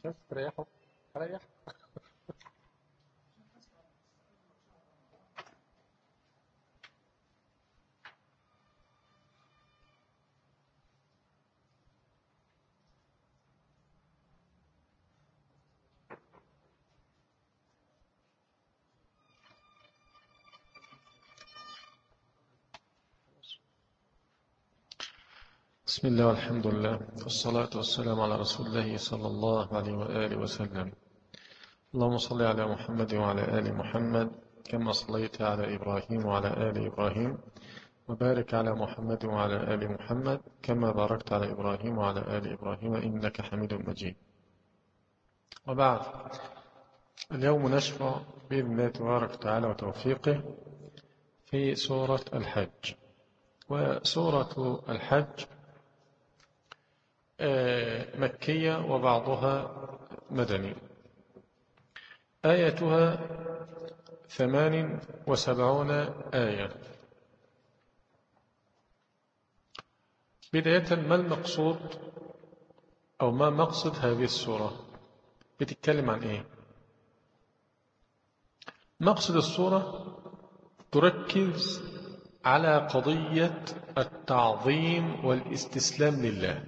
عشان تريحوا ريح. بسم الله والحمد لله والصلاة والسلام على رسول الله صلى الله عليه وآله وسلم. اللهم صل على محمد وعلى آل محمد كما صليت على إبراهيم وعلى آل إبراهيم، وبارك على محمد وعلى آل محمد كما باركت على إبراهيم وعلى آل إبراهيم إنك حميد مجيد. وبعد، اليوم نشرع بإذن الله تبارك وتعالى وتوفيقه في سورة الحج. وسورة الحج مكية وبعضها مدني. آيتها 78 آية. بداية، ما المقصود أو ما مقصد هذه السورة؟ بتتكلم عن إيه؟ مقصد السورة تركز على قضية التعظيم والاستسلام لله.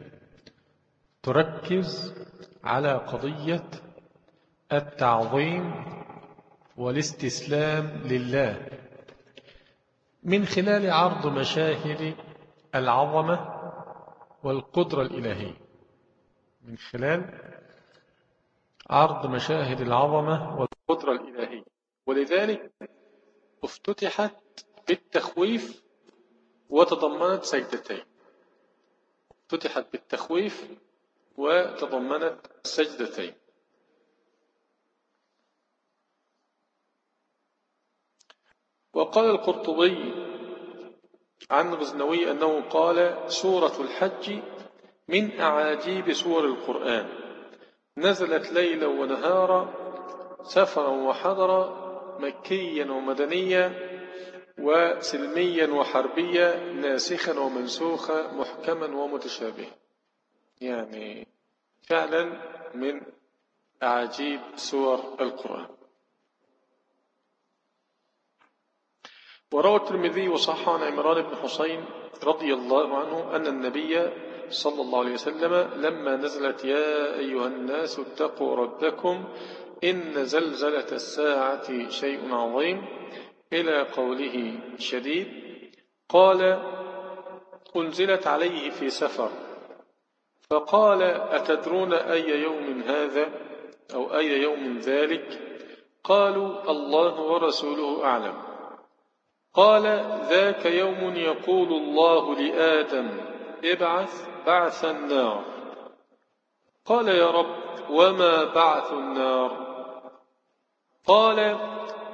تركز على قضية التعظيم والاستسلام لله من خلال عرض مشاهد العظمة والقدرة الإلهية. من خلال عرض مشاهد العظمة والقدرة الإلهية، ولذلك افتتحت بالتخويف وتضمنت سجدتين. افتتحت بالتخويف وتضمنت سجدتين. وقال القرطبي عن غزنوي أنه قال: سورة الحج من أعاجيب سور القرآن، نزلت ليلا ونهارا، سفرا وحضرا، مكيا ومدنيا، وسلميا وحربيا، ناسخا ومنسوخا، محكما ومتشابها. يعني فعلا من أعاجيب سور القرآن. وروى الترمذي وصححه عن عمران بن حسين رضي الله عنه أن النبي صلى الله عليه وسلم لما نزلت يا أيها الناس اتقوا ربكم إن زلزلة الساعة شيء عظيم إلى قوله شديد، قال: أنزلت عليه في سفر، فقال: أتدرون أي يوم هذا أو أي يوم ذلك؟ قالوا: الله ورسوله أعلم. قال: ذاك يوم يقول الله لآدم: ابعث بعث النار. قال: يا رب، وما بعث النار؟ قال: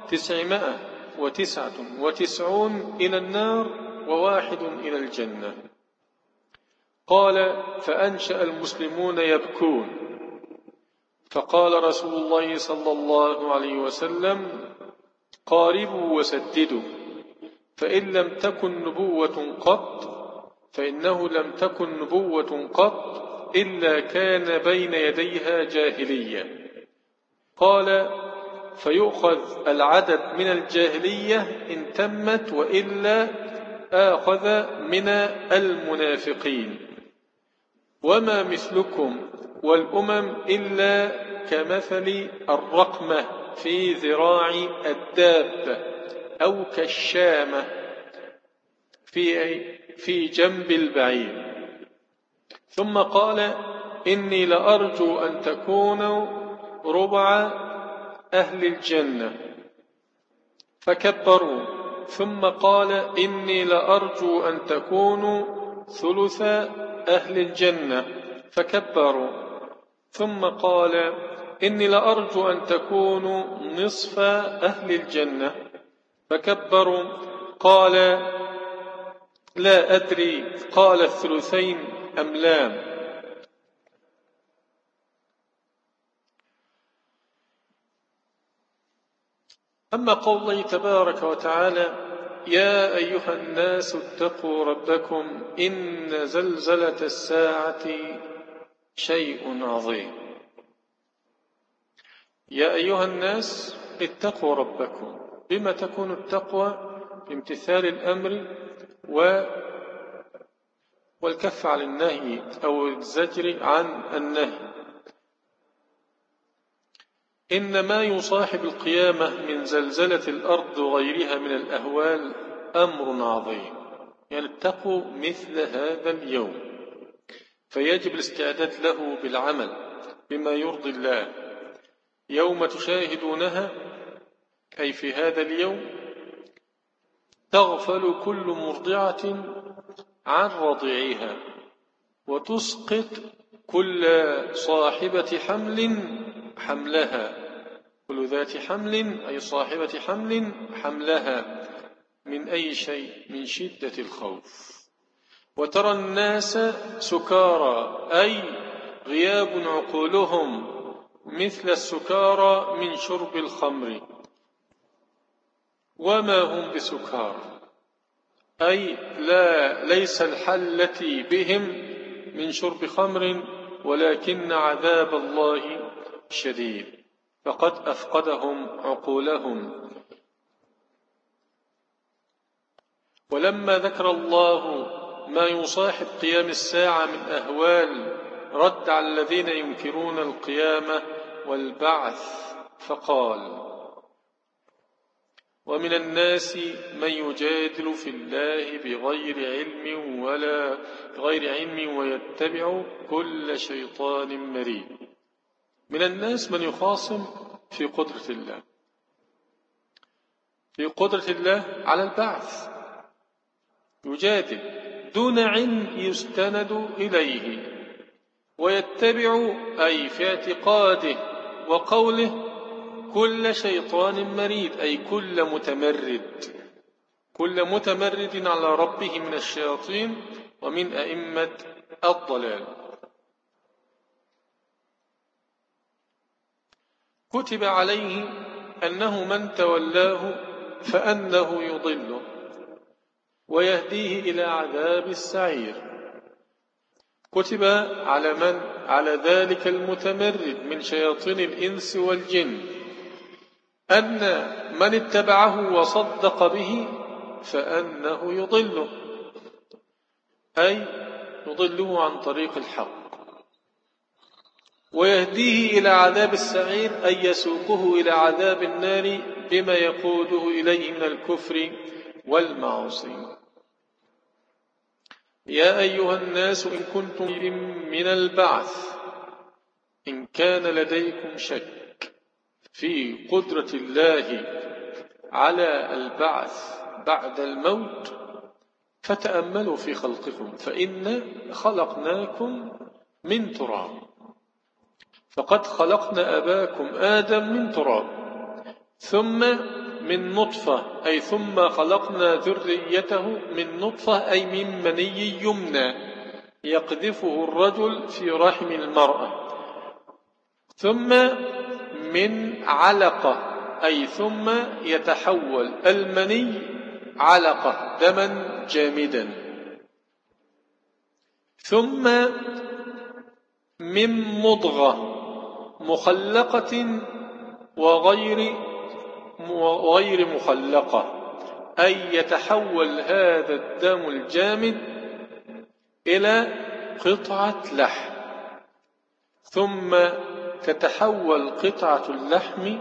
999 إلى النار و1 إلى الجنة. قال: فأنشأ المسلمون يبكون، فقال رسول الله صلى الله عليه وسلم: قاربوا وسددوا، فإن لم تكن نبوة قط، فإنه لم تكن نبوة قط إلا كان بين يديها جاهلية. قال: فيؤخذ العدد من الجاهلية إن تمت، وإلا آخذ من المنافقين. وما مثلكم والأمم إلا كمثل الرقمة في ذراع الدابة، أو كالشامة في جنب البعير. ثم قال: إني لأرجو أن تكونوا ربع أهل الجنة، فكبروا. ثم قال: إني لأرجو أن تكونوا ثلث أهل الجنة، فكبروا. ثم قال: إني لأرجو أن تكونوا نصف أهل الجنة، فكبروا. قال: لا أدري، قال: الثلثين أم لا؟ أما قول الله تبارك وتعالى: يا أيها الناس اتقوا ربكم إن زلزلة الساعة شيء عظيم، يا أيها الناس اتقوا ربكم. بما تكون التقوى؟ بامتثال الأمر والكف عن النهي أو الزجر عن النهي. إن ما يصاحب القيامة من زلزلة الأرض وغيرها من الأهوال أمر عظيم، يعني اتقوا مثل هذا اليوم، فيجب الاستعداد له بالعمل بما يرضي الله. يوم تشاهدونها، أي في هذا اليوم، تغفل كل مرضعة عن رضيعها، وتسقط كل صاحبة حمل حملها، كل ذات حمل أي صاحبة حمل حملها، من أي شيء؟ من شدة الخوف. وترى الناس سكارى، أي غياب عقولهم مثل السكارى من شرب الخمر، وما هم بسكارى، أي ليس الحلة بهم من شرب خمر، ولكن عذاب الله شديد، فقد أفقدهم عقولهم. ولما ذكر الله ما يصاحب قيام الساعة من أهوال، رد على الذين ينكرون القيامة والبعث فقال: ومن الناس من يجادل في الله بغير علم ويتبع كل شيطان مريد. من الناس من يخاصم في قدرة الله، في قدرة الله على البعث، يجادل دون علم يستند إليه، ويتبع أي في اعتقاده وقوله كل شيطان مريد، أي كل متمرد على ربه من الشياطين ومن أئمة الضلال. كتب عليه أنه من تولاه فأنه يضله ويهديه إلى عذاب السعير. كتب على ذلك المتمرد من شياطين الإنس والجن أن من اتبعه وصدق به فأنه يضله، أي يضله عن طريق الحق، ويهديه إلى عذاب السعير، أي يسوقه إلى عذاب النار بما يقوده إليه من الكفر والمعاصي. يا أيها الناس إن كنتم من البعث، إن كان لديكم شك في قدرة الله على البعث بعد الموت، فتأملوا في خلقكم، فإن خلقناكم من تراب، فقد خلقنا أباكم آدم من تراب، ثم من نطفة، أي ثم خلقنا ذريته من نطفة، أي من مني يمنى يقذفه الرجل في رحم المرأة، ثم من علقة، أي ثم يتحول المني علقة دما جامدا، ثم من مضغة مخلقة وغير مخلقة، أي يتحول هذا الدم الجامد إلى قطعة لحم، ثم تتحول قطعة اللحم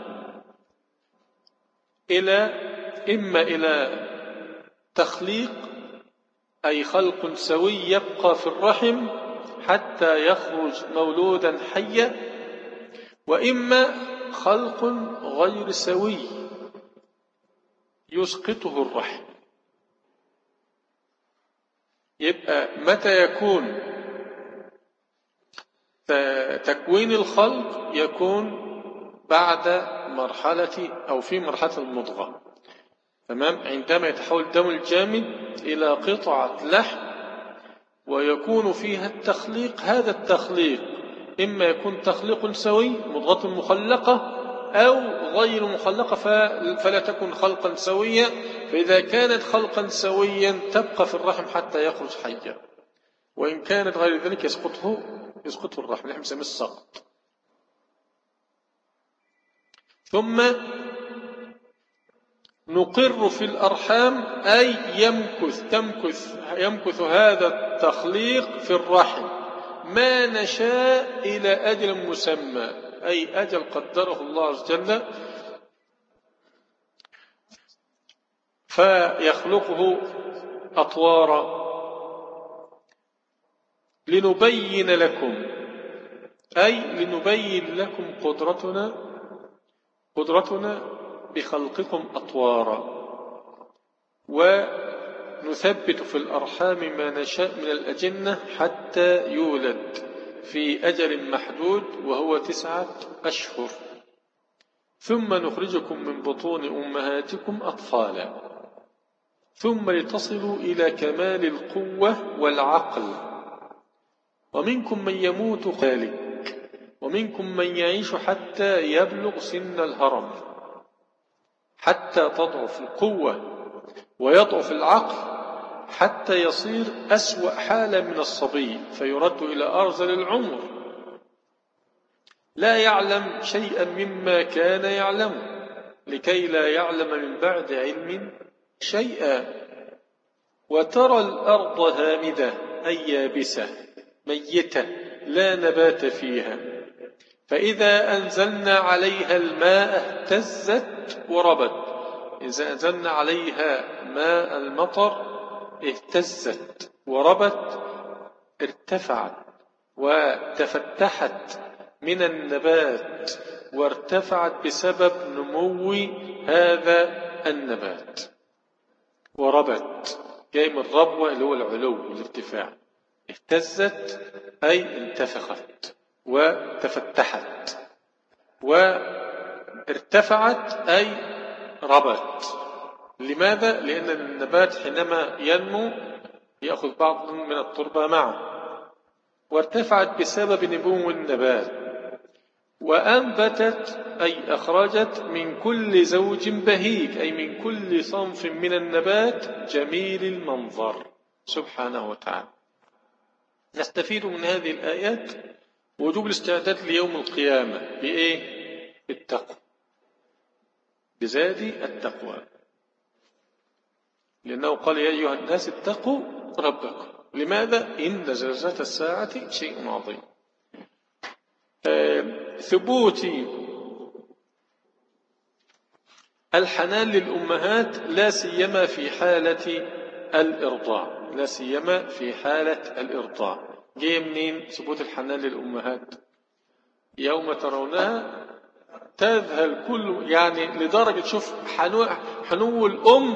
إما إلى تخليق، أي خلق سوي يبقى في الرحم حتى يخرج مولودا حيا، وإما خلق غير سوي يسقطه الرحم. يبقى متى يكون تكوين الخلق؟ يكون بعد مرحلة أو في مرحلة المضغة، تمام، عندما يتحول الدم الجامد إلى قطعة لحم ويكون فيها التخليق. هذا التخليق إما يكون تخليق سوي مضغة مخلقة أو غير مخلقة فلا تكن خلقا سويا، فإذا كانت خلقا سويا تبقى في الرحم حتى يخرج حيا، وإن كانت غير ذلك يسقطه الرحم، نحن نسميه السقط. ثم نقر في الأرحام أي يمكث هذا التخليق في الرحم ما نشاء إلى أجل مسمى، أي أجل قدره الله عز وجل، فيخلقه أطوارا لنبين لكم، أي لنبين لكم قدرتنا بخلقكم أطوارا، ونثبت في الأرحام ما نشاء من الأجنة حتى يولد في أجل محدود وهو 9 أشهر، ثم نخرجكم من بطون أمهاتكم أطفالا، ثم لتصلوا إلى كمال القوة والعقل، ومنكم من يموت ذلك، ومنكم من يعيش حتى يبلغ سن الهرم، حتى تضعف القوة ويضعف العقل، حتى يصير أسوأ حالة من الصبي فيرد إلى أرذل العمر، لا يعلم شيئا مما كان يعلم، لكي لا يعلم من بعد علم شيئا. وترى الأرض هامدة أي يابسة ميتة لا نبات فيها، فإذا أنزلنا عليها الماء اهتزت وربت، إذا أنزلنا عليها ماء المطر اهتزت وربت، ارتفعت وتفتحت من النبات، وارتفعت بسبب نمو هذا النبات. وربت جاي من الربوة اللي هو العلو والارتفاع، اهتزت أي انتفخت وتفتحت، وارتفعت أي ربت. لماذا؟ لأن النبات حينما ينمو يأخذ بعض من التربة معه، وارتفعت بسبب نمو النبات. وأنبتت أي أخرجت من كل زوج بهيج، أي من كل صنف من النبات جميل المنظر سبحانه وتعالى. نستفيد من هذه الآيات وجوب الاستعداد ليوم القيامة بإيه؟ بالتقوى، بزاد التقوى، لأنه قال يا أيها الناس اتقوا ربكم. لماذا؟ إن زلزلة الساعة شيء عظيم. ثبوت الحنان للأمهات لا سيما في حالة الإرضاع، لا سيما في حالة الإرضاع. جاي منين ثبوت الحنان للأمهات؟ يوم ترونها تذهل كل، يعني لدرجة شوف حنو الأم،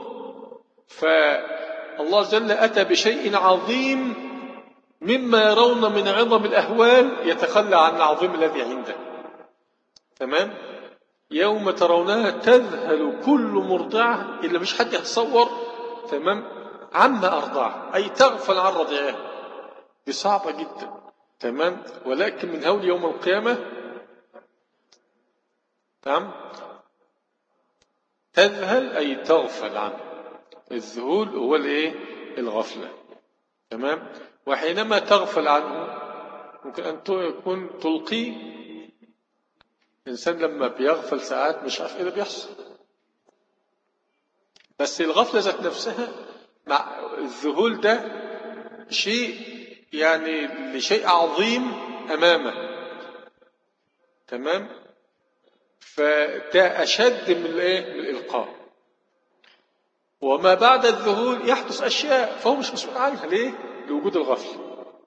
فالله جل أتى بشيء عظيم مما يرون من عظم الأهوال يتخلى عن العظيم الذي عنده. تمام؟ يوم ترونها تذهل كل مرضعة، إلا مش حد يتصور تمام عما أرضعها، أي تغفل عن رضعها، دي صعبة جدا. تمام؟ ولكن من هول يوم القيامة تمام تذهل أي تغفل عنه، الذهول هو الايه؟ الغفلة. تمام؟ وحينما تغفل عنه ممكن أن يكون تلقي. الإنسان لما بيغفل ساعات مش عارف إيه اللي بيحصل، بس الغفلة ذات نفسها مع الذهول ده شيء يعني لشيء عظيم أمامه. تمام؟ فده أشد من الإيه؟ من الإلقاء. وما بعد الذهول يحدث أشياء فهو مش مسؤول عنها. ليه؟ لوجود الغفل.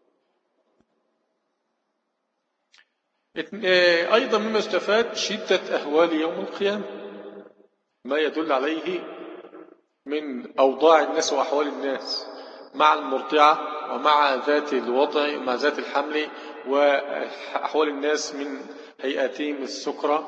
أيضا مما استفاد شدة أهوال يوم القيامة، ما يدل عليه من أوضاع الناس وأحوال الناس مع المرضعة ومع ذات الوضع مع ذات الحمل، وأحوال الناس من هيئتهم السكرة.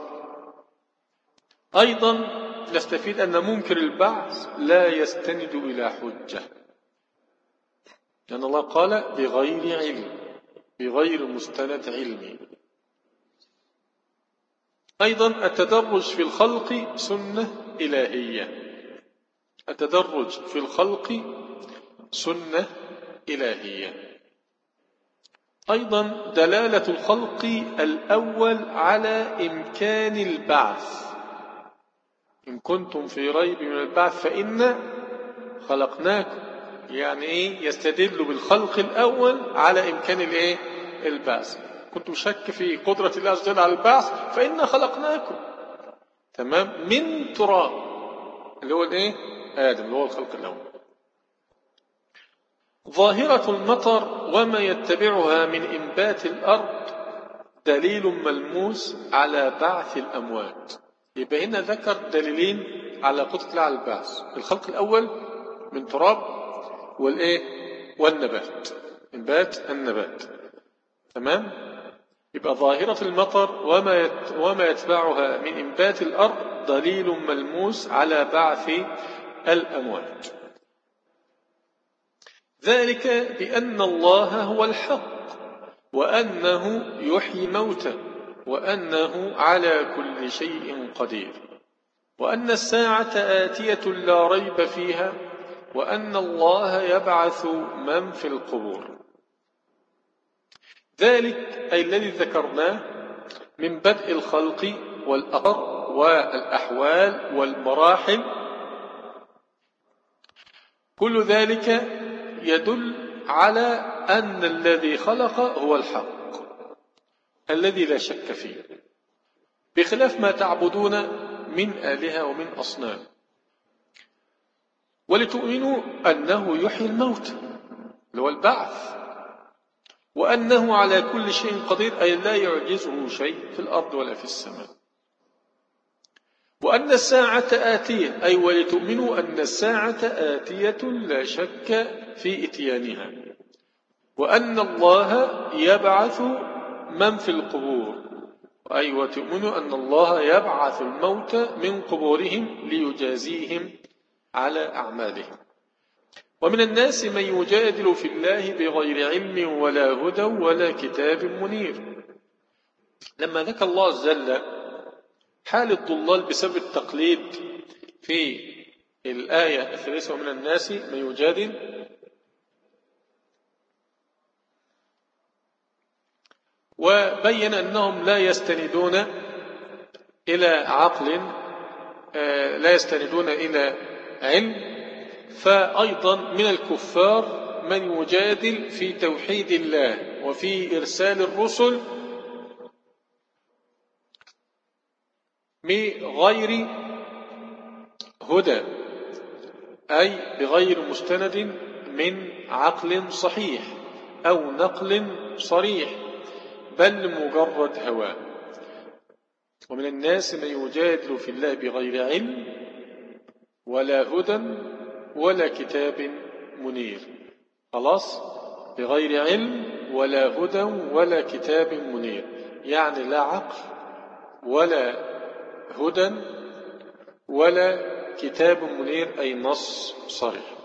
أيضا نستفيد أن منكر البعث لا يستند إلى حجة، لأن الله قال بغير علم، بغير مستند علمي. أيضا التدرج في الخلق سنة إلهية، التدرج في الخلق سنة إلهية. أيضا دلالة الخلق الأول على إمكان البعث. إن كنتم في ريب من البعث فإنا خلقناكم، يعني إيه؟ يستدل بالخلق الأول على إمكان الإيه؟ البعث. كنتم شك في قدرة الله عز وجل على البعث فإنا خلقناكم، تمام، من تراب، اللي هو الإيه؟ آدم، اللي هو الخلق الأول. ظاهرة المطر وما يتبعها من إنبات الأرض دليل ملموس على بعث الأموات. يبقى هنا ذكر دليلين على قدرة الله على البعث: الخلق الأول من تراب، والإيه؟ والنبات، إنبات النبات، تمام. يبقى ظاهرة المطر وما يتبعها من إنبات الأرض دليل ملموس على بعث الأموات. ذلك بأن الله هو الحق، وأنه يحيي الموتى، وأنه على كل شيء قدير، وأن الساعة آتية لا ريب فيها، وأن الله يبعث من في القبور. ذلك أي الذي ذكرناه من بدء الخلق والأمر والأحوال والمراحل، كل ذلك يدل على أن الذي خلق هو الحق الذي لا شك فيه، بخلاف ما تعبدون من آلهة ومن أصنام. ولتؤمنوا أنه يحيي الموت اللي هو البعث، وأنه على كل شيء قدير، أي لا يعجزه شيء في الأرض ولا في السماء. وأن الساعة آتية، أي ولتؤمنوا أن الساعة آتية لا شك في إتيانها، وأن الله يبعث من في القبور، أي وتؤمنوا أن الله يبعث الموتى من قبورهم ليجازيهم على أعمالهم. ومن الناس من يجادل في الله بغير علم ولا هدى ولا كتاب منير. لما ذكر الله عز وجل حال الضلال بسبب التقليد في الآية الثالثة ومن الناس من يجادل، وبين أنهم لا يستندون إلى عقل، لا يستندون إلى علم، فأيضا من الكفار من يجادل في توحيد الله وفي إرسال الرسل بغير هدى، أي بغير مستند من عقل صحيح أو نقل صريح، بل مجرد هوى. ومن الناس من يجادل في الله بغير علم ولا هدى ولا كتاب منير. خلاص، بغير علم ولا هدى ولا كتاب منير، يعني لا عقل ولا هدى ولا كتاب منير، أي نص صريح.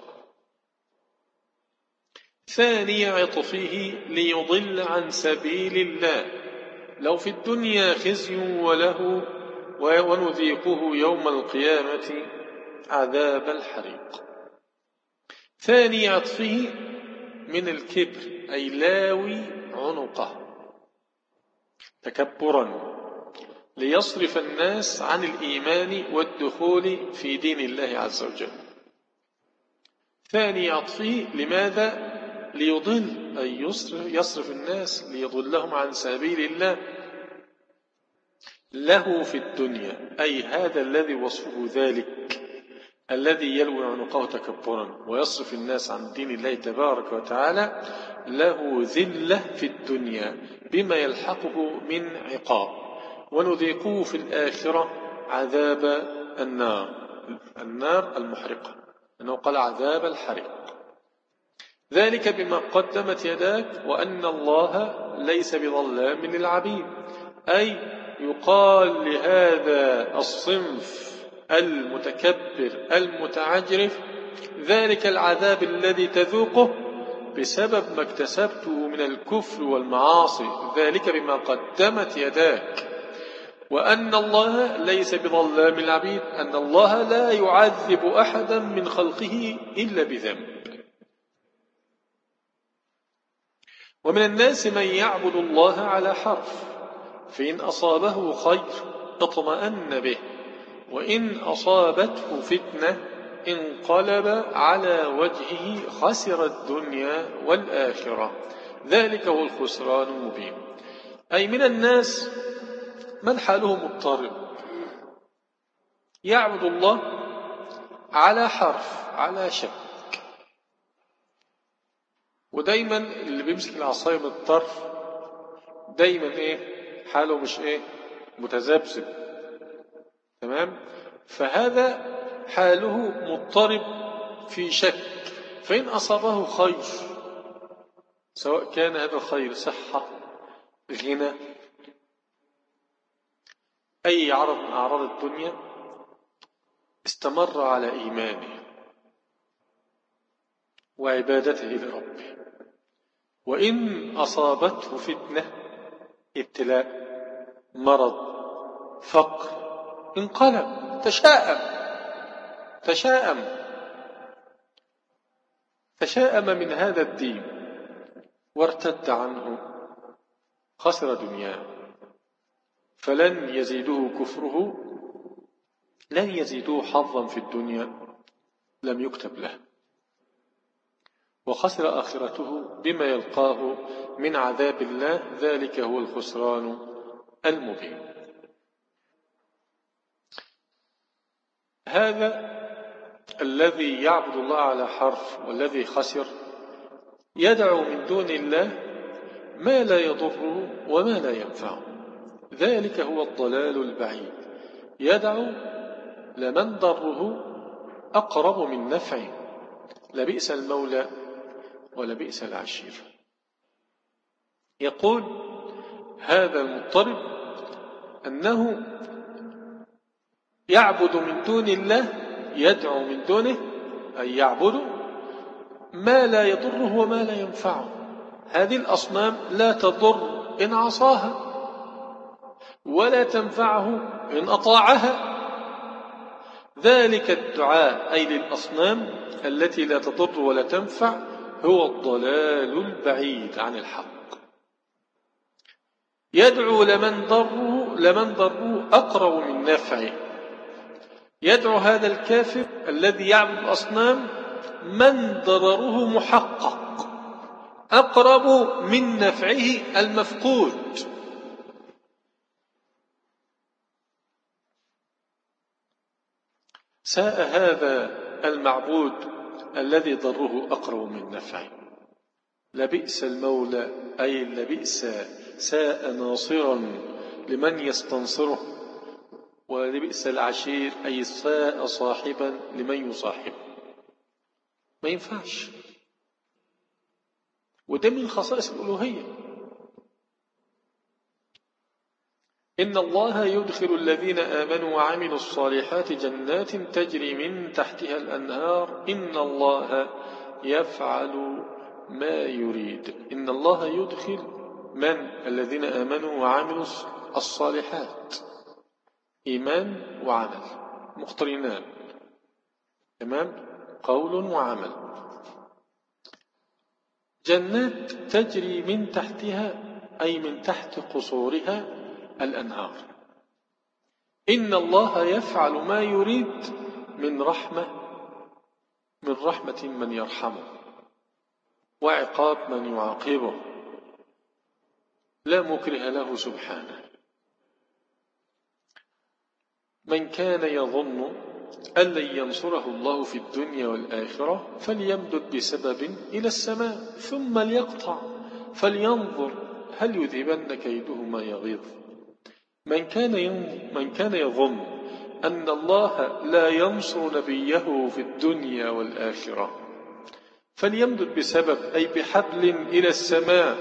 ثاني عطفه ليضل عن سبيل الله، لو في الدنيا خزي وله ونذيقه يوم القيامة عذاب الحريق. ثاني عطفه من الكبر، أي لاوي عنقه تكبرا ليصرف الناس عن الإيمان والدخول في دين الله عز وجل. ثاني عطفه لماذا؟ ليضل، أي يصرف الناس ليضلهم عن سبيل الله. له في الدنيا، أي هذا الذي وصفه ذلك الذي يلوي عنقه تكبرا ويصرف الناس عن دين الله تبارك وتعالى، له ذلة في الدنيا بما يلحقه من عقاب، ونذيقه في الآخرة عذاب النار المحرقة، أنه قال عذاب الحريق. ذلك بما قدمت يداك وأن الله ليس بظلام للعبيد، أي يقال لهذا الصنف المتكبر المتعجرف ذلك العذاب الذي تذوقه بسبب ما اكتسبته من الكفر والمعاصي، ذلك بما قدمت يداك، وأن الله ليس بظلام العبيد، أن الله لا يعذب أحدا من خلقه إلا بذنب. ومن الناس من يعبد الله على حرف، فإن أصابه خير اطمأن به، وإن أصابته فتنة انقلب على وجهه خسر الدنيا والآخرة، ذلك هو الخسران المبين. أي من الناس من حاله مضطرب، يعبد الله على حرف، على شك، ودايما اللي بيمسك العصاية من الطرف دايما حاله مش متذبذب. تمام؟ فهذا حاله مضطرب في شك، فإن أصابه خير، سواء كان هذا الخير صحة، غنى، أي عرض من أعراض الدنيا، استمر على إيمانه وعبادته لربه. وإن أصابته فتنة، ابتلاء، مرض، فقر، انقلب، تشاءم من هذا الدين وارتد عنه، خسر دنياه، فلن يزيده كفره، لن يزيده حظا في الدنيا لم يكتب له، وخسر آخرته بما يلقاه من عذاب الله، ذلك هو الخسران المبين. هذا الذي يعبد الله على حرف والذي خسر يدعو من دون الله ما لا يضره وما لا ينفعه، ذلك هو الضلال البعيد. يدعو لمن ضره أقرب من نفعه، لبئس المولى ولبئس العشير. يقول هذا المضطرب أنه يعبد من دون الله، يدعو من دونه، أي يعبد ما لا يضره وما لا ينفعه. هذه الأصنام لا تضر إن عصاها ولا تنفعه إن أطاعها. ذلك الدعاء أي للأصنام التي لا تضر ولا تنفع هو الضلال البعيد عن الحق. يدعو لمن ضره أقرب من نفعه. يدعو هذا الكافر الذي يعبد الأصنام من ضرره محقق، أقرب من نفعه المفقود. ساء هذا المعبود الذي ضره أقرب من نفعه، لبئس المولى أي لبئس، ساء ناصرا لمن يستنصره، ولبئس العشير أي ساء صاحبا لمن يصاحبه. ما ينفعش، وده من خصائص الألوهية. إن الله يدخل الذين آمنوا وعملوا الصالحات جنات تجري من تحتها الأنهار إن الله يفعل ما يريد. إن الله يدخل من؟ الذين آمنوا وعملوا الصالحات، إيمان وعمل مقترنان، تمام؟ قول وعمل. جنات تجري من تحتها أي من تحت قصورها الأنهار. إن الله يفعل ما يريد من رحمة من يرحمه، وعقاب من يعاقبه، لا مكره له سبحانه. من كان يظن أن لن ينصره الله في الدنيا والآخرة فليمدد بسبب إلى السماء ثم ليقطع فلينظر هل يذهبن كيده ما يغيظ. من كان يظن أن الله لا ينصر نبيه في الدنيا والآخرة فليمدد بسبب أي بحبل إلى السماء،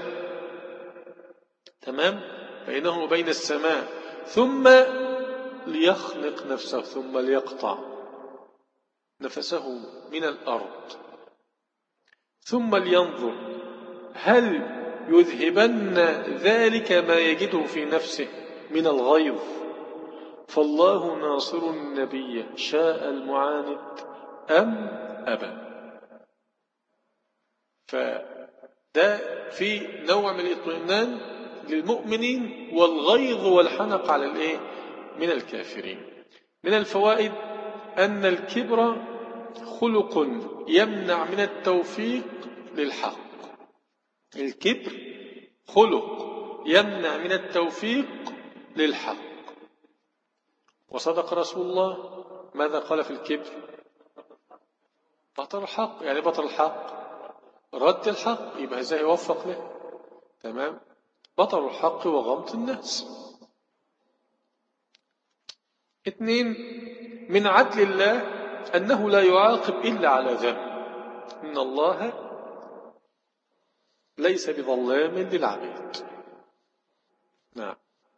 تمام؟ بينه وبين السماء، ثم ليخلق نفسه، ثم ليقطع نفسه من الأرض، ثم لينظر هل يذهبن ذلك ما يجده في نفسه من الغيظ. فالله ناصر النبي شاء المعاند أم أبى. ده في نوع من الاطمئنان للمؤمنين والغيظ والحنق على من الكافرين. من الفوائد أن الكبر خلق يمنع من التوفيق للحق. الكبر خلق يمنع من التوفيق للحق. وصدق رسول الله ماذا قال في الكبر؟ بطر الحق. يعني بطر الحق رد الحق، يبقى ازاي يوفق له؟ تمام. بطر الحق وغمط الناس. 2 من عدل الله أنه لا يعاقب إلا على ذنب. إن الله ليس بظلام للعبيد. نعم.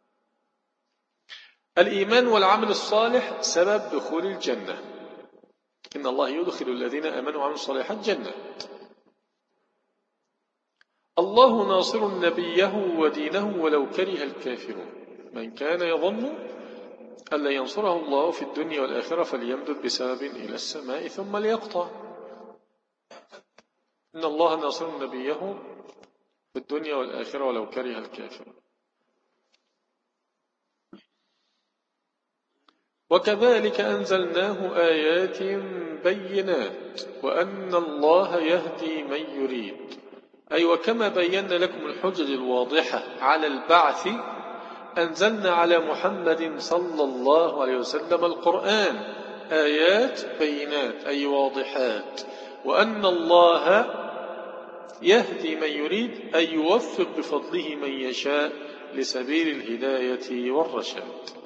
الإيمان والعمل الصالح سبب دخول الجنة. إن الله يدخل الذين آمنوا وعملوا الصالحات جنات. الله ناصر نبيه ودينه ولو كره الكافرون. من كان يظن أن لن ينصره الله في الدنيا والآخرة فليمدد بسبب إلى السماء ثم ليقطع. إن الله ناصر نبيه في الدنيا والآخرة ولو كره الكافرون. وكذلك أنزلناه آيات بينات وأن الله يهدي من يريد. أي وكما بينا لكم الحجج الواضحة على البعث أنزلنا على محمد صلى الله عليه وسلم القرآن آيات بينات أي واضحات. وأن الله يهدي من يريد أي يوفق بفضله من يشاء لسبيل الهداية والرشاد.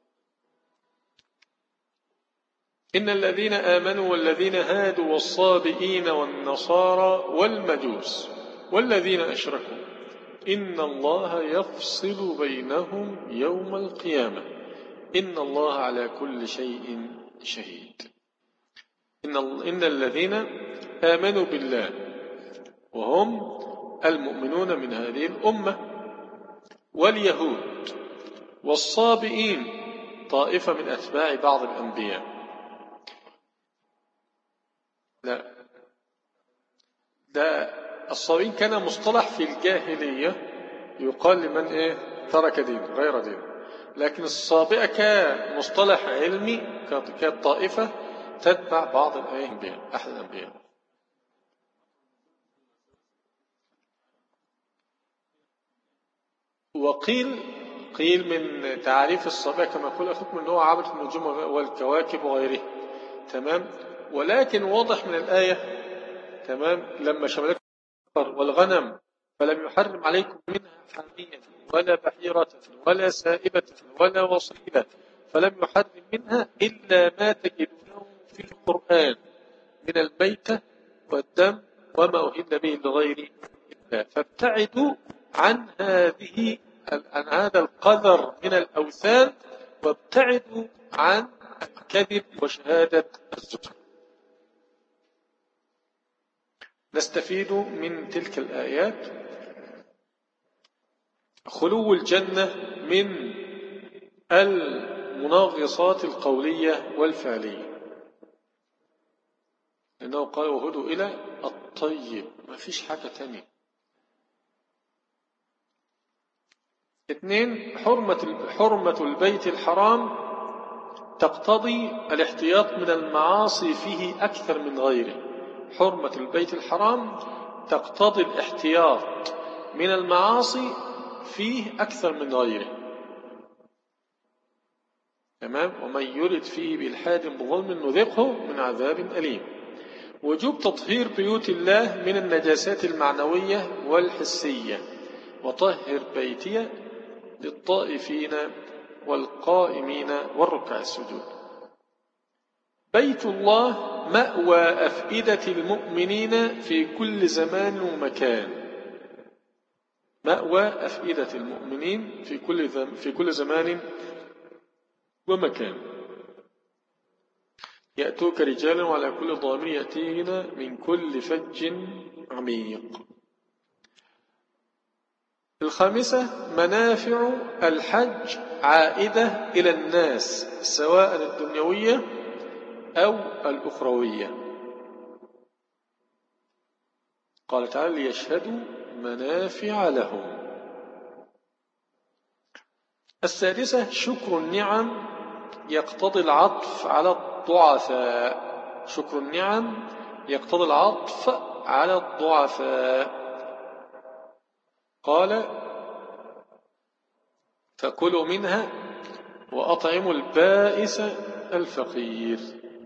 إن الذين آمنوا والذين هادوا والصابئين والنصارى والمجوس والذين أشركوا إن الله يفصل بينهم يوم القيامة إن الله على كل شيء شهيد. إن الذين آمنوا بالله وهم المؤمنون من هذه الأمة واليهود والصابئين طائفة من أتباع بعض الأنبياء. لا، ده الصابئين كان مصطلح في الجاهلية يقال لمن ترك دين غير دين. لكن الصابئة كمصطلح علمي كطائفة تتبع بعض الأنبياء أحد الأنبياء. وقيل من تعريف الصابئة كما يقول أخوكم أنه عبد النجوم والكواكب وغيره. تمام. ولكن واضح من الآية تمام لما شملت والغنم فلم يحرم عليكم منها حامية ولا بحيرة ولا سائبة ولا وصيلة فلم يحرم منها إلا ما تجدونه في القرآن من الميتة والدم وما أهل به لغير الله فابتعدوا عن هذا القذر من الأوثان وابتعدوا عن الكذب وشهادة الزور. نستفيد من تلك الآيات خلو الجنة من المناغصات القولية والفعلية لأنه قال وهدوا إلى الطيب ما فيش حاجة تانية. 2 حرمة البيت الحرام تقتضي الاحتياط من المعاصي فيه أكثر من غيره. حرمة البيت الحرام تقتضي الاحتياط من المعاصي فيه أكثر من غيره. تمام. ومن يرد فيه بإلحاد بظلم نذقه من عذاب أليم. وجوب تطهير بيوت الله من النجاسات المعنوية والحسية وطهر بيتي للطائفين والقائمين والركع السجود. بيت الله مأوى أفئدة المؤمنين في كل زمان ومكان. مأوى أفئدة المؤمنين في كل زمان ومكان. يأتوك رجالا وعلى كل ضامر يأتين من كل فج عميق. 5 منافع الحج عائدة إلى الناس سواء الدنيوية أو الأخروية. قال تعالى ليشهدوا منافع لهم. السادسة شكر النعم يقتضي العطف على الضعفاء. شكر النعم يقتضي العطف على الضعفاء. قال فكلوا منها وأطعموا البائس الفقير.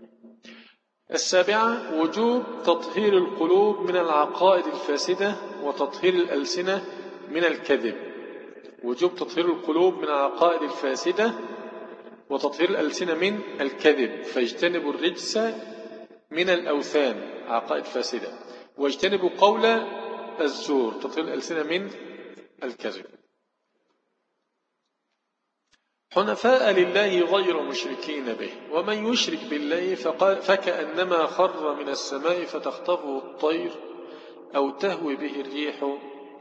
السابعة وجوب تطهير القلوب من العقائد الفاسدة وتطهير الألسنة من الكذب. وجوب تطهير القلوب من العقائد الفاسدة وتطهير الألسنة من الكذب. فاجتنبوا الرجس من الأوثان عقائد فاسدة، واجتنبوا قول الزور تطهير الألسنة من الكذب. حنفاء لله غير مشركين به. ومن يشرك بالله فكأنما خر من السماء فتخطفه الطير أو تهوي به الريح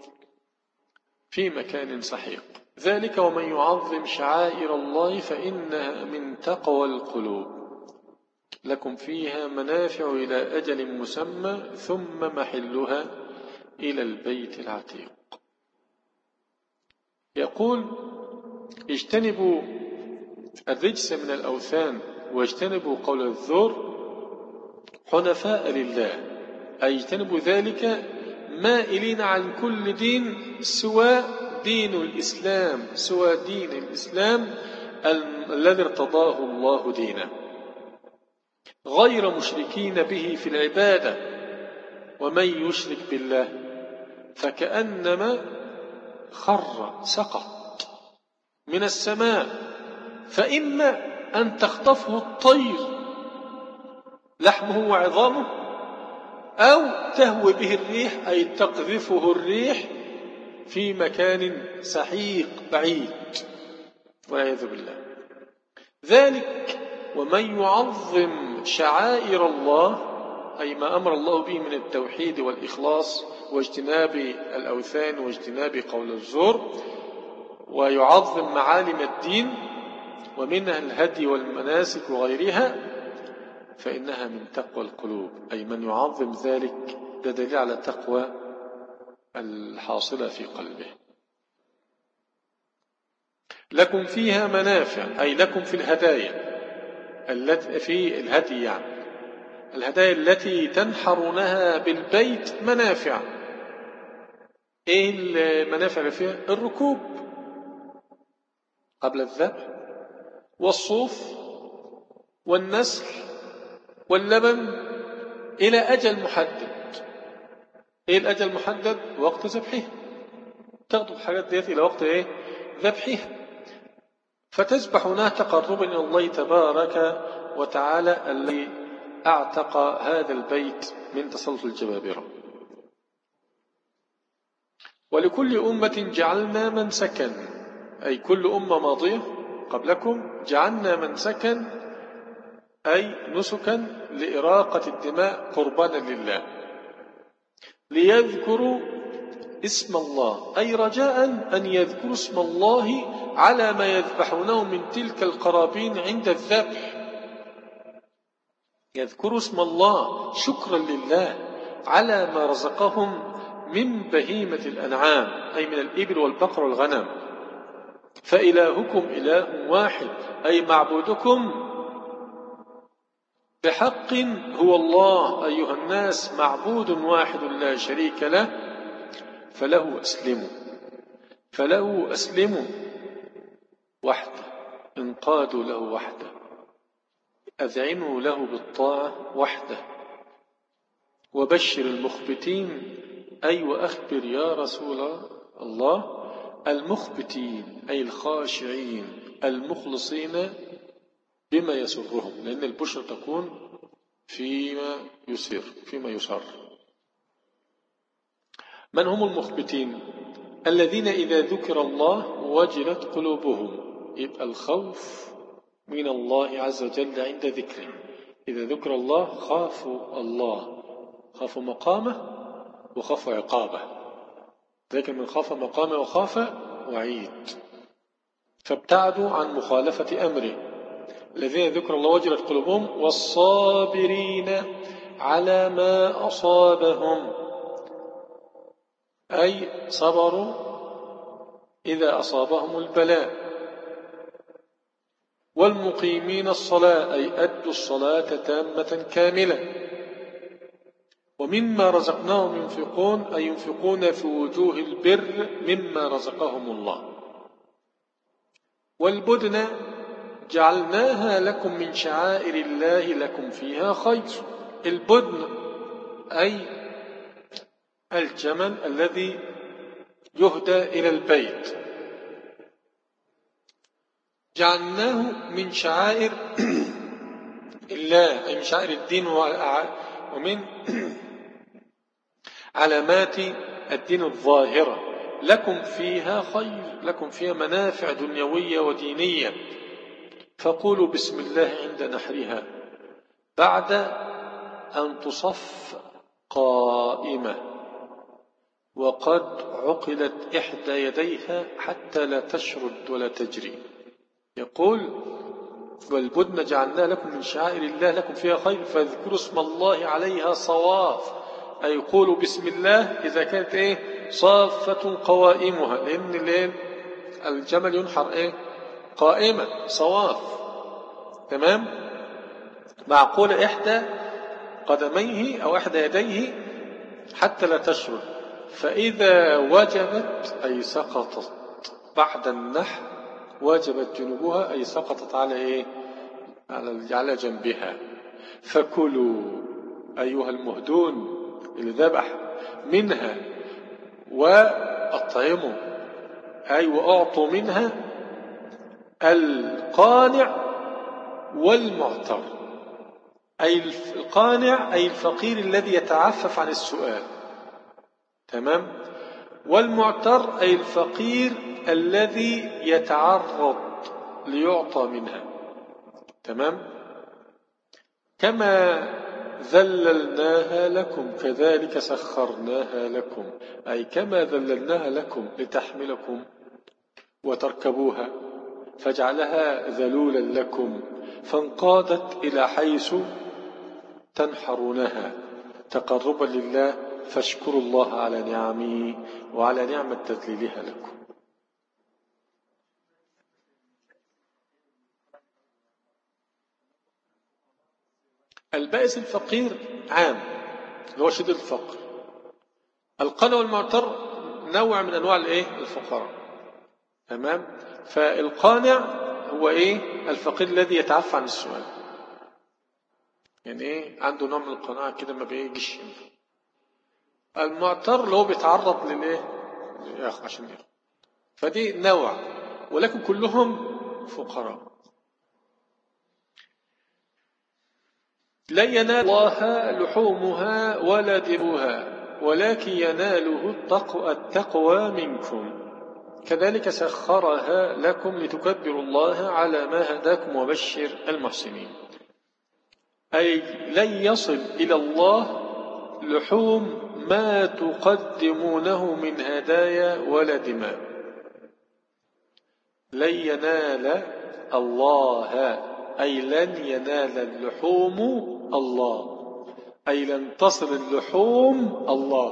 في مكان سحيق. ذلك ومن يعظم شعائر الله فإنها من تقوى القلوب. لكم فيها منافع إلى أجل مسمى ثم محلها إلى البيت العتيق. يقول اجتنبوا الرجس من الأوثان واجتنبوا قول الزور حنفاء لله، أي اجتنبوا ذلك مائلين عن كل دين سوى دين الإسلام، سوى دين الإسلام الذي ارتضاه الله دينا، غير مشركين به في العبادة. ومن يشرك بالله فكأنما خر سقط من السماء فإما أن تخطفه الطير لحمه وعظامه أو تهوي به الريح أي تقذفه الريح في مكان سحيق بعيد والعياذ بالله. ذلك ومن يعظم شعائر الله أي ما أمر الله به من التوحيد والإخلاص واجتناب الأوثان واجتناب قول الزور، ويعظم معالم الدين ومنها الهدي والمناسك وغيرها، فإنها من تقوى القلوب. أي من يعظم ذلك ده دليل على التقوى الحاصلة في قلبه. لكم فيها منافع أي لكم في الهدايا التي في الهدي، يعني الهدايا التي تنحرونها بالبيت منافع. ايه المنافع اللي فيها؟ الركوب قبل الذبح والصوف والنسل واللبن إلى أجل محدد. ايه الأجل المحدد؟ وقت ذبحها. تاخذوا الحاجات ديت إلى وقت ايه؟ ذبحها. فتذبحونها تقربا إلى الله تبارك وتعالى الذي أعتق هذا البيت من تسلط الجبابرة. ولكل أمة جعلنا منسكا أي كل أمة ماضية قبلكم جعلنا منسكا أي نسكا لإراقة الدماء قربانا لله ليذكروا اسم الله أي رجاء أن يذكروا اسم الله على ما يذبحونه من تلك القرابين عند الذبح. يذكروا اسم الله شكرا لله على ما رزقهم من بهيمة الأنعام أي من الإبل والبقر والغنم. فإلهكم إله واحد أي معبودكم بحق هو الله أيها الناس معبود واحد لا شريك له فله أسلموا وحده انقادوا له وحده أذعنوا له بالطاعة وحده وبشر المخبتين أي وأخبر يا رسول الله المخبتين أي الخاشعين المخلصين بما يسرهم، لأن البشرى تكون فيما يسر. من هم المخبتين؟ الذين إذا ذكر الله وجلت قلوبهم. يبقى الخوف من الله عز وجل عند ذكره. إذا ذكر الله خافوا الله، خافوا مقامه وخافوا عقابه. لكن من خاف مقامه وخاف وعيد، فابتعدوا عن مخالفة أمره. الذين ذكر الله وجلت قلوبهم والصابرين على ما أصابهم أي صبروا إذا أصابهم البلاء. والمقيمين الصلاة أي أدوا الصلاة تامة كاملة. ومما رزقناهم ينفقون أي ينفقون في وجوه البر مما رزقهم الله. والبدن جعلناها لكم من شعائر الله لكم فيها خير. البدن أي الجمل الذي يهدى إلى البيت، جعلناه من شعائر الله أي من شعائر الدين ومن علامات الدين الظاهرة. لكم فيها خير، لكم فيها منافع دنيوية ودينية. فقولوا بسم الله عند نحرها بعد أن تصف قائمة وقد عقلت إحدى يديها حتى لا تشرد ولا تجري. يقول والبدن جعلنا لكم من شعائر الله لكم فيها خير فاذكروا اسم الله عليها صواف، أي قولوا بسم الله إذا كانت صافة قوائمها، لأن الجمل ينحر قائمة صواف، تمام، معقول إحدى قدميه أو إحدى يديه حتى لا تشرد. فإذا وجبت أي سقطت بعد النحر وجبت جنوبها أي سقطت على على جنبها. فكلوا أيها المهدون اللي ذبح منها وأطعموا أي وأعطوا منها القانع والمعتر. أي القانع أي الفقير الذي يتعفف عن السؤال، تمام، والمعتر أي الفقير الذي يتعرض ليعطى منها، تمام. كما ذللناها لكم كذلك سخرناها لكم، أي كما ذللناها لكم لتحملكم وتركبوها فجعلها ذلولا لكم فانقادت إلى حيث تنحرونها تقربا لله فاشكروا الله على نعمه وعلى نعمة تذليلها لكم. البائس الفقير عام اللي هو شديد الفقر. القانع والمعتر نوع من أنواع الفقراء، تمام. فالقانع هو الفقير الذي يتعفى عن السؤال، يعني عنده نوع من القناعة كده ما بيجيش. المعتر اللي هو بيتعرض عشان ياخد. فدي نوع، ولكن كلهم فقراء. لن ينال الله لحومها ولا دماؤها ولكن يناله التقوى منكم كذلك سخرها لكم لتكبروا الله على ما هداكم وبشر المحسنين. أي لن يصل إلى الله لحوم ما تقدمونه من هدايا ولا دماء. لن ينال الله أي لن ينال اللحوم الله، أي لن تصل اللحوم الله،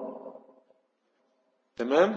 تمام.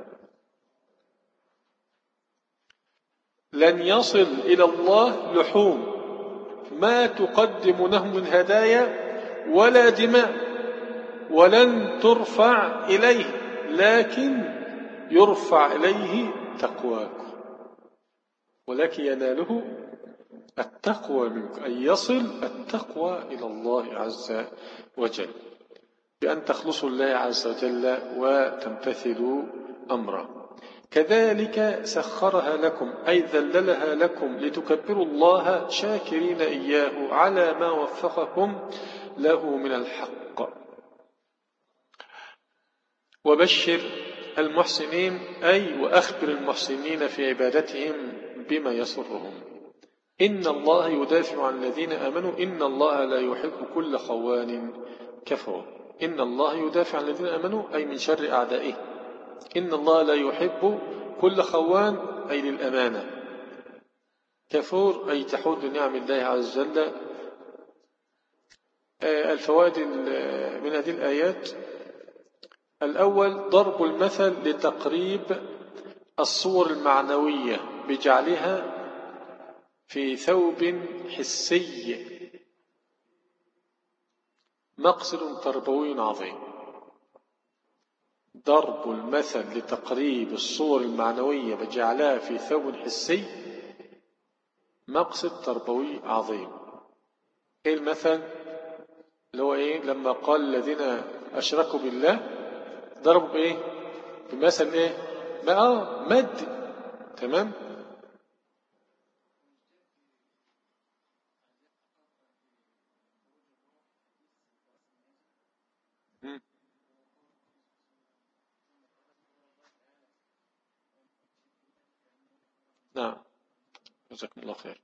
لن يصل إلى الله لحوم ما تقدمونه من هدايا ولا دماء، ولن ترفع إليه لكن يرفع إليه تقواكم، ولكن يناله التقوى منكم، أن يصل التقوى إلى الله عز وجل بأن تخلصوا الله عز وجل وتمتثلوا أمره. كذلك سخرها لكم أي ذللها لكم لتكبروا الله شاكرين إياه على ما وفقكم له من الحق. وبشر المحسنين أي وأخبر المحسنين في عبادتهم بما يسرهم. إن الله يدافع عن الذين آمنوا إن الله لا يحب كل خوان كفور. إن الله يدافع عن الذين آمنوا أي من شر أعدائه. إن الله لا يحب كل خوان أي للأمانة، كفور أي تحود نعم الله عز وجل. الفوائد من هذه الآيات: الأول ضرب المثل لتقريب الصور المعنوية بجعلها في ثوب حسي، مقصد تربوي عظيم. ضرب المثل لتقريب الصور المعنوية بجعلها في ثوب حسي، مقصد تربوي عظيم. ايه المثل اللي هو ايه؟ لما قال الذين اشركوا بالله ضربوا بايه؟ بمثل ايه؟ مد. تمام. نعم، جزاكم الله خير.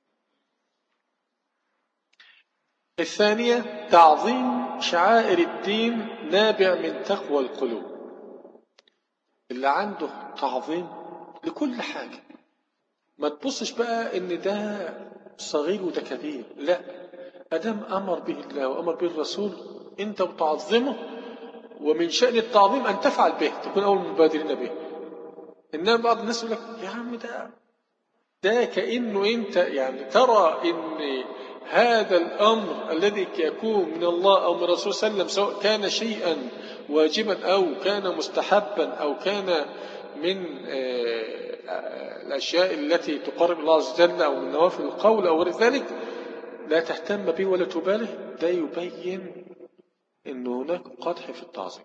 الثانية تعظيم شعائر الدين نابع من تقوى القلوب. اللي عنده تعظيم لكل حاجة، ما تبصش بقى ان ده صغير وده كبير، لا، أدام أمر به الله وأمر به الرسول أنت بتعظمه، ومن شأن التعظيم أن تفعل به، تكون أول المبادرين به. إنما بعض الناس يقول لك يا عم ده كأنه أنت يعني ترى إن هذا الأمر الذي يكون من الله أو من الرسول صلى الله عليه وسلم، سواء كان شيئا واجبا أو كان مستحبا أو كان من الأشياء التي تقرب الله عز وجل أو من نوافل القول أو غير ذلك، لا تهتم به ولا تباله، ده يبين أن هناك قدح في التعظيم.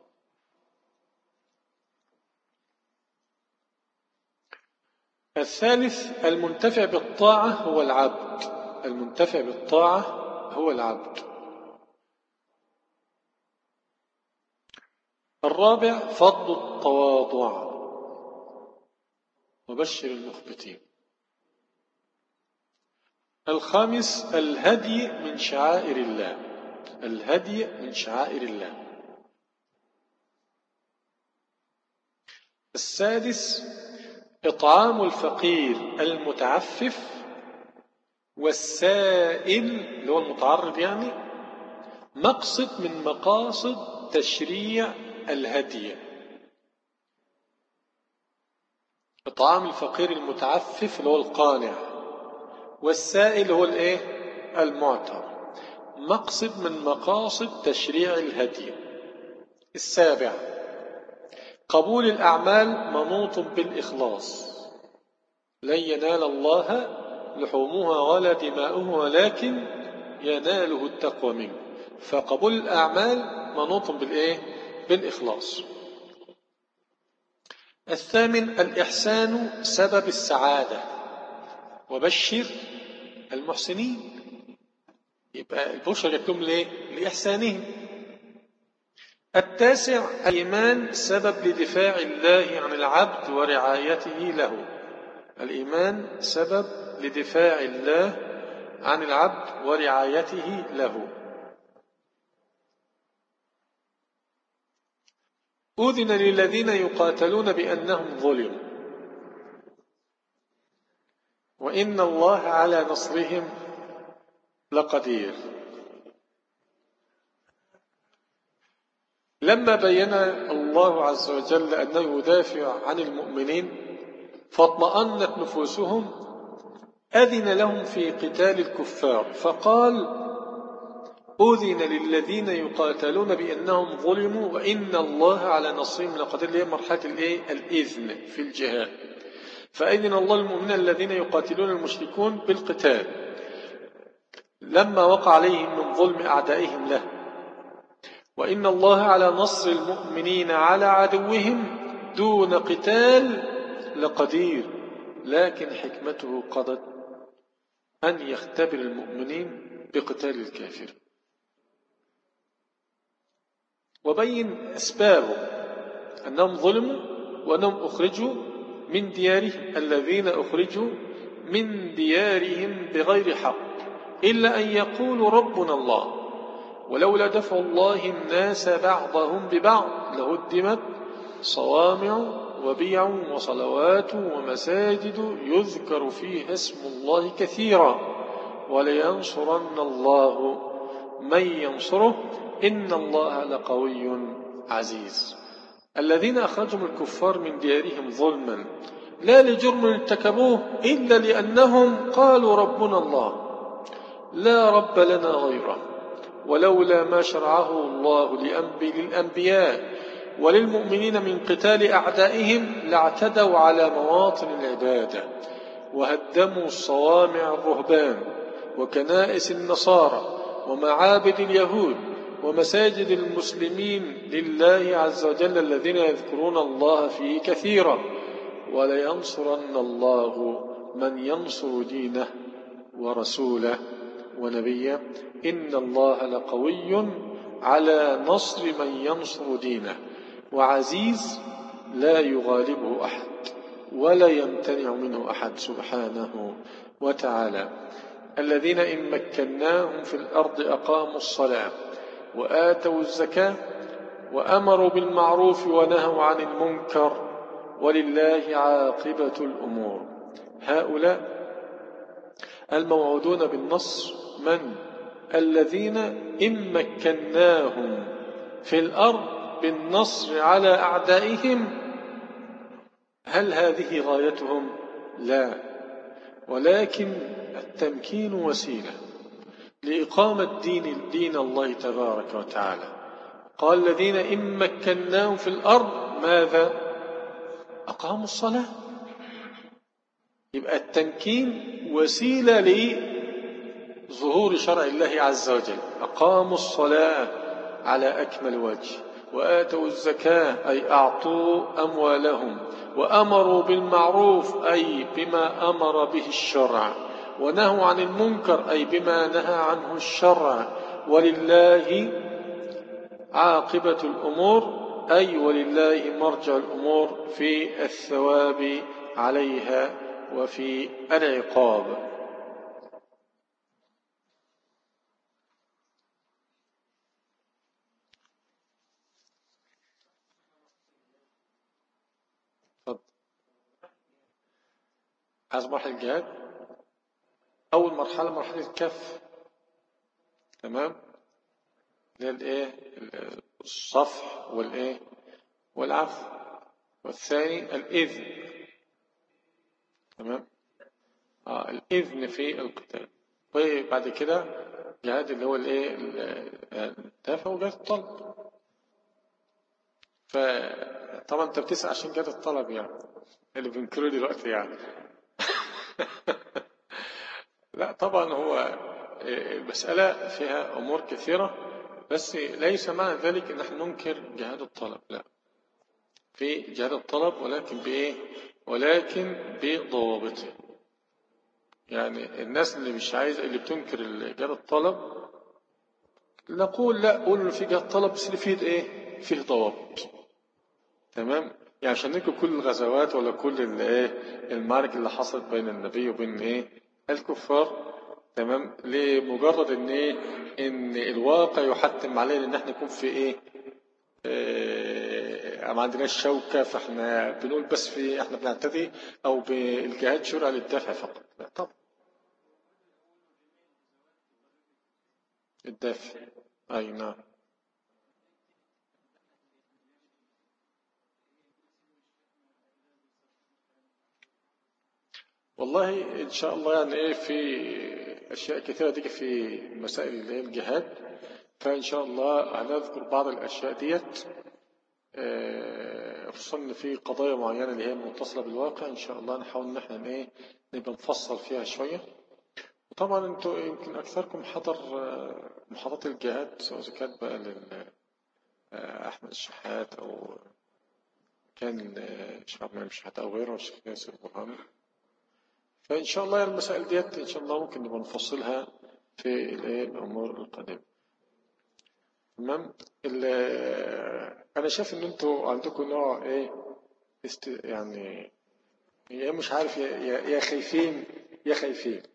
الثالث المنتفع بالطاعة هو العبد. المنتفع بالطاعة هو العبد. الرابع فضل التواضع وبشر المخبتين. الخامس الهدي من شعائر الله. الهدي من شعائر الله. السادس إطعام الفقير المتعفف والسائل اللي هو المتعرض، يعني مقصد من مقاصد تشريع الهدي. إطعام الفقير المتعفف اللي هو القانع، والسائل هو الايه؟ المعتر، مقصد من مقاصد تشريع الهدي. السابع قبول الأعمال منوط بالإخلاص. لن ينال الله لحومها ولا دماؤها ولكن يناله التقوى منه. فقبول الأعمال منوط بالإيه؟ بالإخلاص. الثامن الإحسان سبب السعادة وبشر المحسنين. يبقى البشر يكون ليه؟ لإحسانهم. التاسع الإيمان سبب لدفاع الله عن العبد ورعايته له. الإيمان سبب لدفاع الله عن العبد ورعايته له. أذن للذين يقاتلون بأنهم ظلموا وإن الله على نصرهم لقدير. لما بين الله عز وجل أنه يدافع عن المؤمنين فاطمأنت نفوسهم أذن لهم في قتال الكفار، فقال أذن للذين يقاتلون بأنهم ظلموا وإن الله على نصرهم لقدير. اللي هي مرحلة الإذن في الجهاد. فأذن الله المؤمنين الذين يقاتلون المشركون بالقتال لما وقع عليهم من ظلم أعدائهم له، وإن الله على نصر المؤمنين على عدوهم دون قتال لقدير، لكن حكمته قضت أن يختبر المؤمنين بقتال الكافر. وبين أسبابه أنهم ظلموا وأنهم أخرجوا من ديارهم، الذين أخرجوا من ديارهم بغير حق إلا أن يقولوا ربنا الله ولولا دفع الله الناس بعضهم ببعض لهدمت صوامع وبيع وصلوات ومساجد يذكر فيها اسم الله كثيرا ولينصرن الله من ينصره إن الله لقوي عزيز. الذين أخرجهم الكفار من ديارهم ظلما لا لجرم ارتكبوه إلا لأنهم قالوا ربنا الله لا رب لنا غيره، ولولا ما شرعه الله للأنبياء وللمؤمنين من قتال أعدائهم لاعتدوا على مواطن العبادة وهدموا صوامع الرهبان وكنائس النصارى ومعابد اليهود ومساجد المسلمين لله عز وجل الذين يذكرون الله فيه كثيرا، ولينصرن الله من ينصر دينه ورسوله ونبيه، إن الله لقوي على نصر من ينصر دينه وعزيز لا يغالبه أحد ولا يمتنع منه أحد سبحانه وتعالى. الذين إن مكناهم في الأرض أقاموا الصلاة وآتوا الزكاة وأمروا بالمعروف ونهوا عن المنكر ولله عاقبة الأمور. هؤلاء الموعودون بالنصر من؟ الذين إن مكناهم في الأرض بالنصر على أعدائهم. هل هذه غايتهم؟ لا، ولكن التمكين وسيلة لإقامة دين الله تبارك وتعالى. قال الذين إن مكناهم في الأرض ماذا؟ أقاموا الصلاة. يبقى التمكين وسيلة لظهور شرع الله عز وجل. أقاموا الصلاة على أكمل وجه، وآتوا الزكاة أي أعطوا أموالهم، وأمروا بالمعروف أي بما أمر به الشرع، ونهوا عن المنكر أي بما نهى عنه الشرع. ولله عاقبة الأمور أي ولله مرجع الأمور في الثواب عليها وفي العقاب. هذه مرحلة الجهاد. أول مرحلة مرحلة الكف، تمام، الصفح والعفو. والثاني الإذن، تمام، الإذن في القتال. وبعد كده جهاد اللي هو الدافع وجهاد الطلب. فطبعا انت بتسعى عشان جهاد الطلب يعني اللي بنكره دلوقتي يعني. لا طبعا هو المسألة فيها أمور كثيرة، بس ليس معنى ذلك ان احنا ننكر جهاد الطلب، لا، في جهاد الطلب ولكن ولكن بضوابطه. يعني الناس اللي مش عايزة، اللي بتنكر جهاد الطلب، نقول لا، قولوا في جهاد الطلب بس اللي فيه ضوابط، تمام. يعني عشان ننكر كل الغزوات ولا كل المعارك اللي حصلت بين النبي وبين الكفار، تمام، لمجرد ان الواقع يحتم علينا ان احنا نكون في ما عندناش شوكة، فاحنا بنقول بس احنا بنعتدي، او بالجهاد شرع للدفع فقط. لا طبعا، الدفع، اي نعم. والله ان شاء الله يعني في اشياء كثيرة تيجي في مسائل الجهاد، فان شاء الله هنذكر بعض الاشياء ديت، خصوصا ان في قضايا معينة اللي هي متصلة بالواقع. ان شاء الله نحاول ان احنا نبقى نفصل فيها شوية. وطبعا انتوا يمكن اكثركم حضر محاضرات الجهاد، سواء كانت بقى احمد الشحات او كان الشيخ عبد المنعم الشحات او غيره، الشيخ ياسر برهامي. فان شاء الله المسائل ديت ان شاء الله ممكن نبقى نفصلها في الامور القادمة، تمام. انا شايف ان انتوا عندكم نوع يعني يا مش عارف يا خايفين يا خايفين.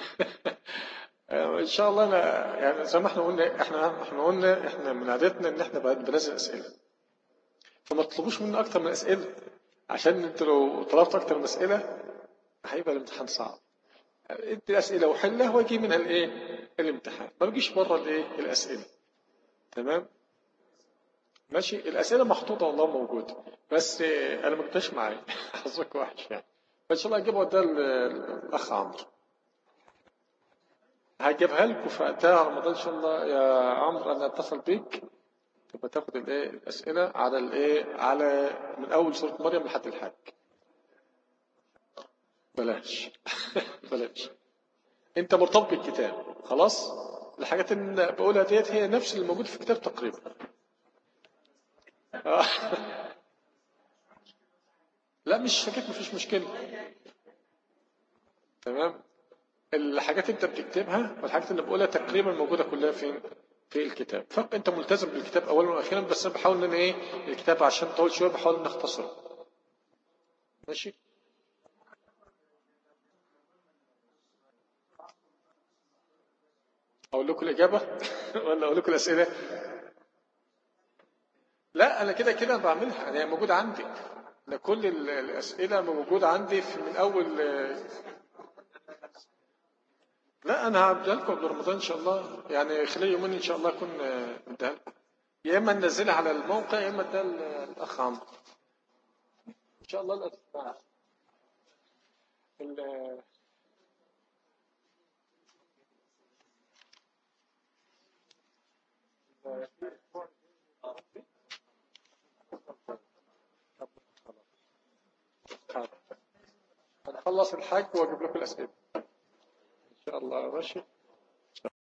ان شاء الله انا يعني زي ما احنا قلنا، احنا من عادتنا ان احنا بننزل اسئله، فما تطلبوش منا اكتر من اسئله، عشان انتوا لو طلبت اكتر من اسئله هيبقى الامتحان صعب. ادي اسئله وحلها واجي منها الامتحان، ما بيجيش بره الاسئله، تمام. ماشي. الأسئلة محطوطة والله موجودة، بس أنا ما جبتهاش معايا. حظك وحش يعني. فإن شاء الله أجيبها ده الأخ عمرو، هجيبها لكم في وقتها رمضان إن شاء الله يا عمرو. أنا أتصل بيك تبقى تاخد الأسئلة على على من أول سورة مريم لحد الحج. بلاش. بلاش. أنت مرتبط بالكتاب خلاص. الحاجات اللي بقولها ديت هي نفس اللي موجود في الكتاب تقريبا. لا مش حكاية مفيش مشكلة. تمام. الحاجات انت بتكتبها والحاجات اللي بقولها تقريبا موجودة كلها فين؟ في الكتاب. فانت ملتزم بالكتاب اولا واخيرا، بس انا بحاول ان ايه الكتاب عشان طول شوية بحاول ان اختصره. ماشي. اقول لكم الاجابة ولا اقول لكم الاسئلة؟ لا انا كده كده بعملها، انا موجودة عندي. انا كل الاسئلة موجودة عندي في من اول. لا انا هبدأ لكم قبل رمضان ان شاء الله، يعني خلال يومين ان شاء الله اكون اديها لكم. يا اما ننزلها على الموقع يا اما اديها الاخ عمرو ان شاء الله. ال- هنخلص الحج واجيب لكم الاسئله ان شاء الله. ماشي.